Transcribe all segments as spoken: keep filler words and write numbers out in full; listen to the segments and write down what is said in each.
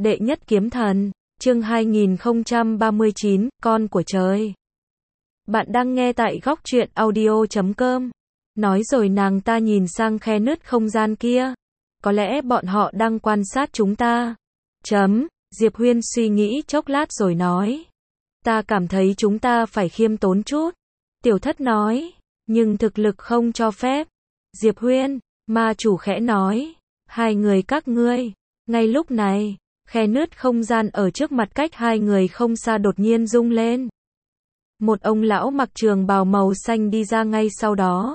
Đệ nhất kiếm thần, chương hai nghìn không trăm ba mươi chín, con của trời. Bạn đang nghe tại góc truyện audio chấm com. Nói rồi nàng ta nhìn sang khe nứt không gian kia. Có lẽ bọn họ đang quan sát chúng ta. Chấm, Diệp Huyên suy nghĩ chốc lát rồi nói. Ta cảm thấy chúng ta phải khiêm tốn chút. Tiểu thất nói, nhưng thực lực không cho phép. Diệp Huyên, ma chủ khẽ nói. Hai người các ngươi. Ngay lúc này, khe nứt không gian ở trước mặt cách hai người không xa đột nhiên rung lên. Một ông lão mặc trường bào màu xanh đi ra ngay sau đó.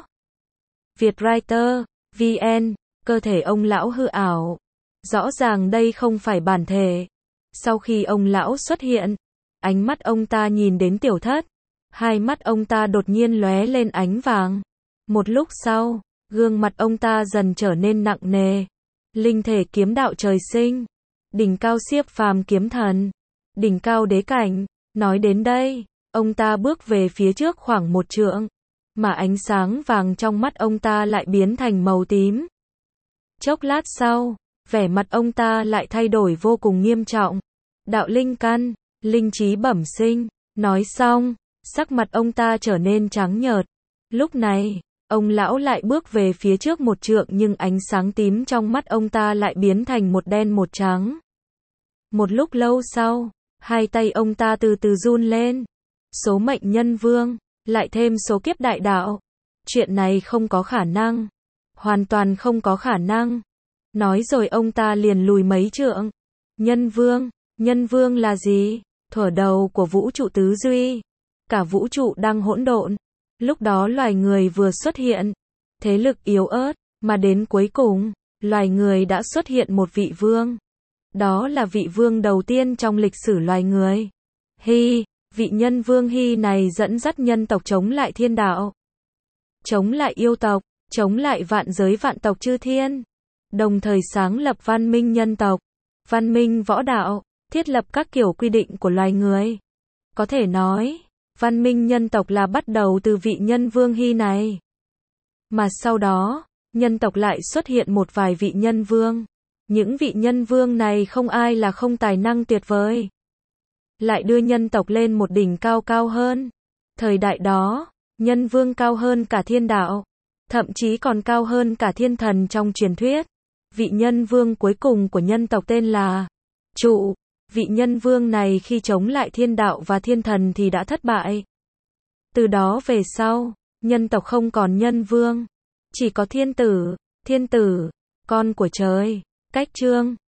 Vietwriter, vê en, cơ thể ông lão hư ảo. Rõ ràng đây không phải bản thể. Sau khi ông lão xuất hiện, ánh mắt ông ta nhìn đến tiểu thất. Hai mắt ông ta đột nhiên lóe lên ánh vàng. Một lúc sau, gương mặt ông ta dần trở nên nặng nề. Linh thể kiếm đạo trời sinh. Đỉnh cao siếp phàm kiếm thần. Đỉnh cao đế cảnh. Nói đến đây, ông ta bước về phía trước khoảng một trượng. Mà ánh sáng vàng trong mắt ông ta lại biến thành màu tím. Chốc lát sau, vẻ mặt ông ta lại thay đổi vô cùng nghiêm trọng. Đạo linh căn, linh trí bẩm sinh. Nói xong, sắc mặt ông ta trở nên trắng nhợt. Lúc này, ông lão lại bước về phía trước một trượng nhưng ánh sáng tím trong mắt ông ta lại biến thành một đen một trắng. Một lúc lâu sau, hai tay ông ta từ từ run lên. Số mệnh nhân vương, lại thêm số kiếp đại đạo. Chuyện này không có khả năng. Hoàn toàn không có khả năng. Nói rồi ông ta liền lùi mấy trượng. Nhân vương, nhân vương là gì? Thuở đầu của vũ trụ tứ duy. Cả vũ trụ đang hỗn độn. Lúc đó loài người vừa xuất hiện. Thế lực yếu ớt, mà đến cuối cùng, loài người đã xuất hiện một vị vương. Đó là vị vương đầu tiên trong lịch sử loài người. Hy, vị nhân vương Hy này dẫn dắt nhân tộc chống lại thiên đạo. Chống lại yêu tộc, chống lại vạn giới vạn tộc chư thiên. Đồng thời sáng lập văn minh nhân tộc, văn minh võ đạo, thiết lập các kiểu quy định của loài người. Có thể nói, văn minh nhân tộc là bắt đầu từ vị nhân vương Hy này. Mà sau đó, nhân tộc lại xuất hiện một vài vị nhân vương. Những vị nhân vương này không ai là không tài năng tuyệt vời. Lại đưa nhân tộc lên một đỉnh cao cao hơn. Thời đại đó, nhân vương cao hơn cả thiên đạo. Thậm chí còn cao hơn cả thiên thần trong truyền thuyết. Vị nhân vương cuối cùng của nhân tộc tên là Trụ. Vị nhân vương này khi chống lại thiên đạo và thiên thần thì đã thất bại. Từ đó về sau, nhân tộc không còn nhân vương. Chỉ có thiên tử, thiên tử, con của trời. Cách chương